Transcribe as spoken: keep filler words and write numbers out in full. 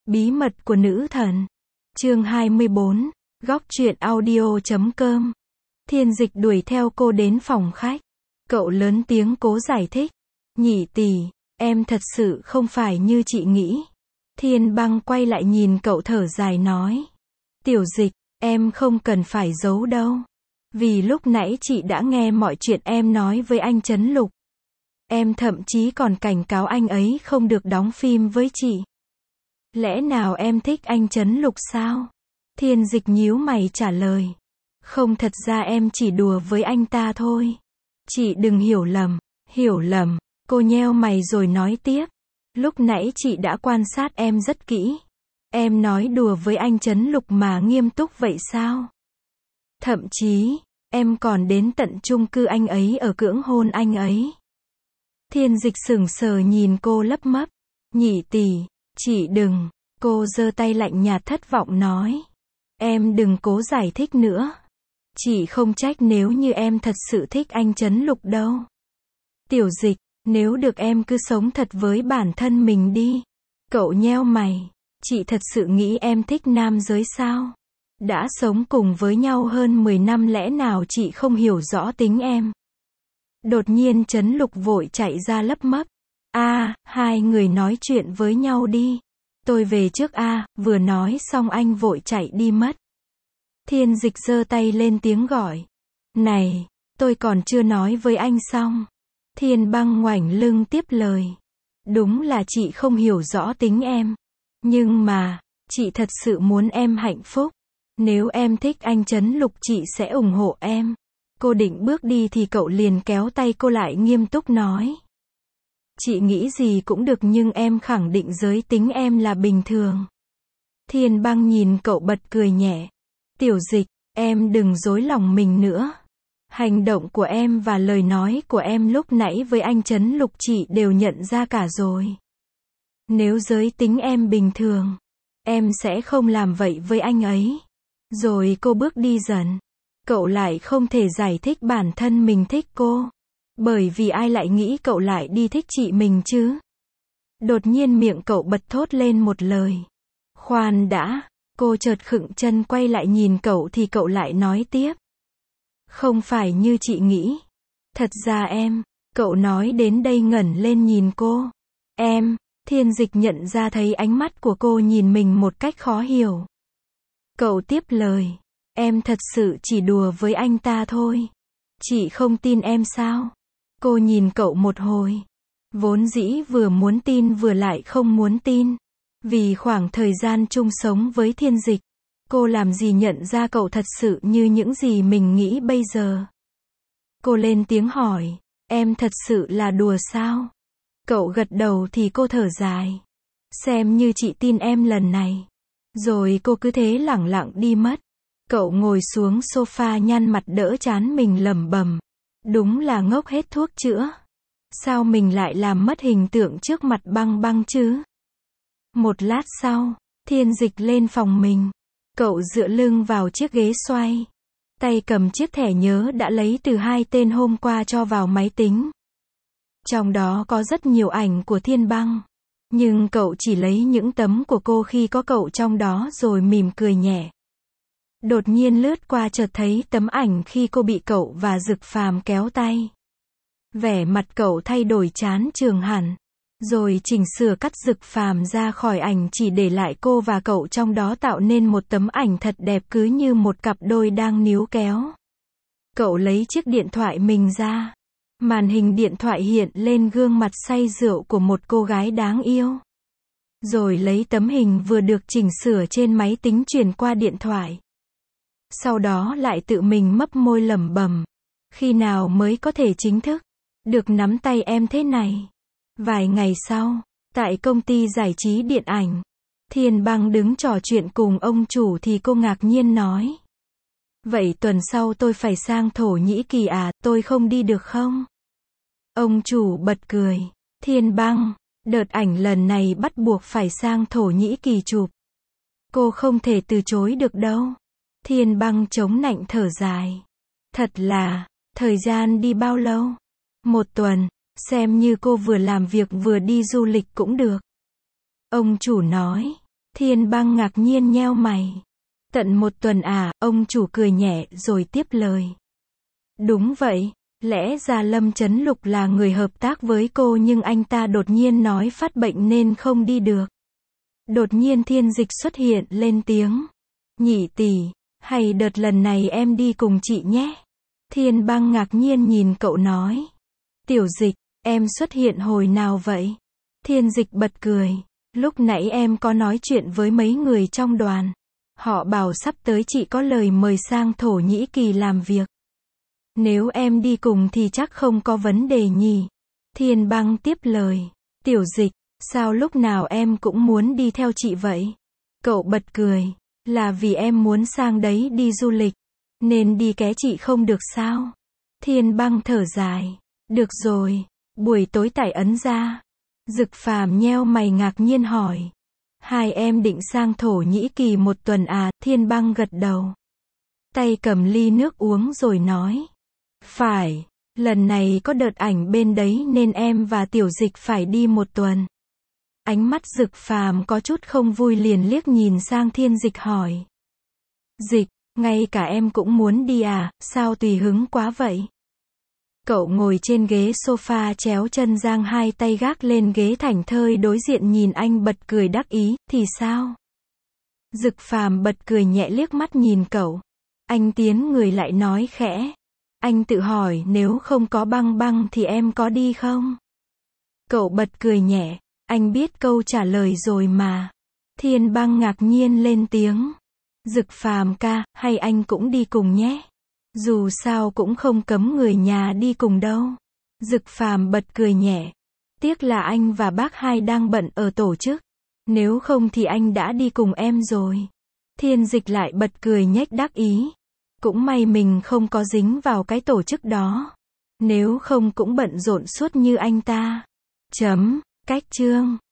Bí mật của nữ thần. Chương hai mươi bốn. Góc truyện audio chấm com. Thiên Dịch đuổi theo cô đến phòng khách. Cậu lớn tiếng cố giải thích. Nhị tỷ, em thật sự không phải như chị nghĩ. Thiên Băng quay lại nhìn cậu thở dài nói. Tiểu Dịch, em không cần phải giấu đâu. Vì lúc nãy chị đã nghe mọi chuyện em nói với anh Trấn Lục. Em thậm chí còn cảnh cáo anh ấy không được đóng phim với chị. Lẽ nào em thích anh Trấn Lục sao? Thiên Dịch nhíu mày trả lời. Không, thật ra em chỉ đùa với anh ta thôi. Chị đừng hiểu lầm. Hiểu lầm. Cô nheo mày rồi nói tiếp. Lúc nãy chị đã quan sát em rất kỹ. Em nói đùa với anh Trấn Lục mà nghiêm túc vậy sao? Thậm chí, em còn đến tận chung cư anh ấy ở cưỡng hôn anh ấy. Thiên Dịch sững sờ nhìn cô lấp mấp. Nhị tỷ, chị đừng. Cô giơ tay lạnh nhạt thất vọng nói. Em đừng cố giải thích nữa. Chị không trách nếu như em thật sự thích anh Trấn Lục đâu. Tiểu Dịch, nếu được em cứ sống thật với bản thân mình đi. Cậu nheo mày. Chị thật sự nghĩ em thích nam giới sao? Đã sống cùng với nhau hơn mười năm lẽ nào chị không hiểu rõ tính em? Đột nhiên Trấn Lục vội chạy ra lấp mấp. A, à, hai người nói chuyện với nhau đi. Tôi về trước a, à, vừa nói xong anh vội chạy đi mất. Thiên Dịch giơ tay lên tiếng gọi. Này, tôi còn chưa nói với anh xong. Thiên Băng ngoảnh lưng tiếp lời. Đúng là chị không hiểu rõ tính em. Nhưng mà, chị thật sự muốn em hạnh phúc. Nếu em thích anh Trấn Lục chị sẽ ủng hộ em. Cô định bước đi thì cậu liền kéo tay cô lại nghiêm túc nói. Chị nghĩ gì cũng được nhưng em khẳng định giới tính em là bình thường. Thiên Băng nhìn cậu bật cười nhẹ. Tiểu Dịch, em đừng dối lòng mình nữa. Hành động của em và lời nói của em lúc nãy với anh Trấn Lục chị đều nhận ra cả rồi. Nếu giới tính em bình thường, em sẽ không làm vậy với anh ấy. Rồi cô bước đi dần. Cậu lại không thể giải thích bản thân mình thích cô. Bởi vì ai lại nghĩ cậu lại đi thích chị mình chứ? Đột nhiên miệng cậu bật thốt lên một lời. Khoan đã, cô chợt khựng chân quay lại nhìn cậu thì cậu lại nói tiếp. Không phải như chị nghĩ. Thật ra em, cậu nói đến đây ngẩng lên nhìn cô. Em, Thiên Dịch nhận ra thấy ánh mắt của cô nhìn mình một cách khó hiểu. Cậu tiếp lời. Em thật sự chỉ đùa với anh ta thôi. Chị không tin em sao? Cô nhìn cậu một hồi. Vốn dĩ vừa muốn tin vừa lại không muốn tin. Vì khoảng thời gian chung sống với Thiên Dịch, cô làm gì nhận ra cậu thật sự như những gì mình nghĩ bây giờ. Cô lên tiếng hỏi. Em thật sự là đùa sao? Cậu gật đầu thì cô thở dài. Xem như chị tin em lần này. Rồi cô cứ thế lẳng lặng đi mất. Cậu ngồi xuống sofa nhăn mặt đỡ trán mình lẩm bẩm. Đúng là ngốc hết thuốc chữa. Sao mình lại làm mất hình tượng trước mặt Băng Băng chứ? Một lát sau, Thiên Dịch lên phòng mình. Cậu dựa lưng vào chiếc ghế xoay. Tay cầm chiếc thẻ nhớ đã lấy từ hai tên hôm qua cho vào máy tính. Trong đó có rất nhiều ảnh của Thiên Băng. Nhưng cậu chỉ lấy những tấm của cô khi có cậu trong đó rồi mỉm cười nhẹ. Đột nhiên lướt qua chợt thấy tấm ảnh khi cô bị cậu và Dực Phàm kéo tay. Vẻ mặt cậu thay đổi chán chường hẳn. Rồi chỉnh sửa cắt Dực Phàm ra khỏi ảnh chỉ để lại cô và cậu trong đó tạo nên một tấm ảnh thật đẹp cứ như một cặp đôi đang níu kéo. Cậu lấy chiếc điện thoại mình ra. Màn hình điện thoại hiện lên gương mặt say rượu của một cô gái đáng yêu. Rồi lấy tấm hình vừa được chỉnh sửa trên máy tính truyền qua điện thoại. Sau đó lại tự mình mấp môi lẩm bẩm. Khi nào mới có thể chính thức được nắm tay em thế này? Vài ngày sau, tại công ty giải trí điện ảnh, Thiên Băng đứng trò chuyện cùng ông chủ thì cô ngạc nhiên nói. Vậy tuần sau tôi phải sang Thổ Nhĩ Kỳ à, tôi không đi được không? Ông chủ bật cười. Thiên Băng, đợt ảnh lần này bắt buộc phải sang Thổ Nhĩ Kỳ chụp. Cô không thể từ chối được đâu. Thiên Băng chống nạnh thở dài. Thật là, thời gian đi bao lâu? Một tuần, xem như cô vừa làm việc vừa đi du lịch cũng được. Ông chủ nói. Thiên Băng ngạc nhiên nheo mày. Tận một tuần à, ông chủ cười nhẹ rồi tiếp lời. Đúng vậy, lẽ ra Lâm Chấn Lục là người hợp tác với cô nhưng anh ta đột nhiên nói phát bệnh nên không đi được. Đột nhiên Thiên Dịch xuất hiện lên tiếng. Nhị tỷ, hay đợt lần này em đi cùng chị nhé. Thiên Băng ngạc nhiên nhìn cậu nói. Tiểu Dịch, em xuất hiện hồi nào vậy? Thiên Dịch bật cười. Lúc nãy em có nói chuyện với mấy người trong đoàn. Họ bảo sắp tới chị có lời mời sang Thổ Nhĩ Kỳ làm việc. Nếu em đi cùng thì chắc không có vấn đề nhỉ? Thiên Băng tiếp lời. Tiểu Dịch, sao lúc nào em cũng muốn đi theo chị vậy? Cậu bật cười. Là vì em muốn sang đấy đi du lịch. Nên đi ké chị không được sao? Thiên Băng thở dài. Được rồi. Buổi tối tải ấn ra. Dực Phàm nheo mày ngạc nhiên hỏi. Hai em định sang Thổ Nhĩ Kỳ một tuần à? Thiên Băng gật đầu. Tay cầm ly nước uống rồi nói. Phải, lần này có đợt ảnh bên đấy nên em và Tiểu Dịch phải đi một tuần. Ánh mắt Dực Phàm có chút không vui liền liếc nhìn sang Thiên Dịch hỏi. Dịch, ngay cả em cũng muốn đi à, sao tùy hứng quá vậy? Cậu ngồi trên ghế sofa chéo chân giang hai tay gác lên ghế thảnh thơi đối diện nhìn anh bật cười đắc ý, thì sao? Dực Phàm bật cười nhẹ liếc mắt nhìn cậu. Anh tiến người lại nói khẽ. Anh tự hỏi nếu không có Băng Băng thì em có đi không? Cậu bật cười nhẹ. Anh biết câu trả lời rồi mà. Thiên Băng ngạc nhiên lên tiếng. Dực Phàm ca, hay anh cũng đi cùng nhé. Dù sao cũng không cấm người nhà đi cùng đâu. Dực Phàm bật cười nhẹ. Tiếc là anh và bác hai đang bận ở tổ chức. Nếu không thì anh đã đi cùng em rồi. Thiên Dịch lại bật cười nhếch đắc ý. Cũng may mình không có dính vào cái tổ chức đó. Nếu không cũng bận rộn suốt như anh ta. Chấm, cách chương.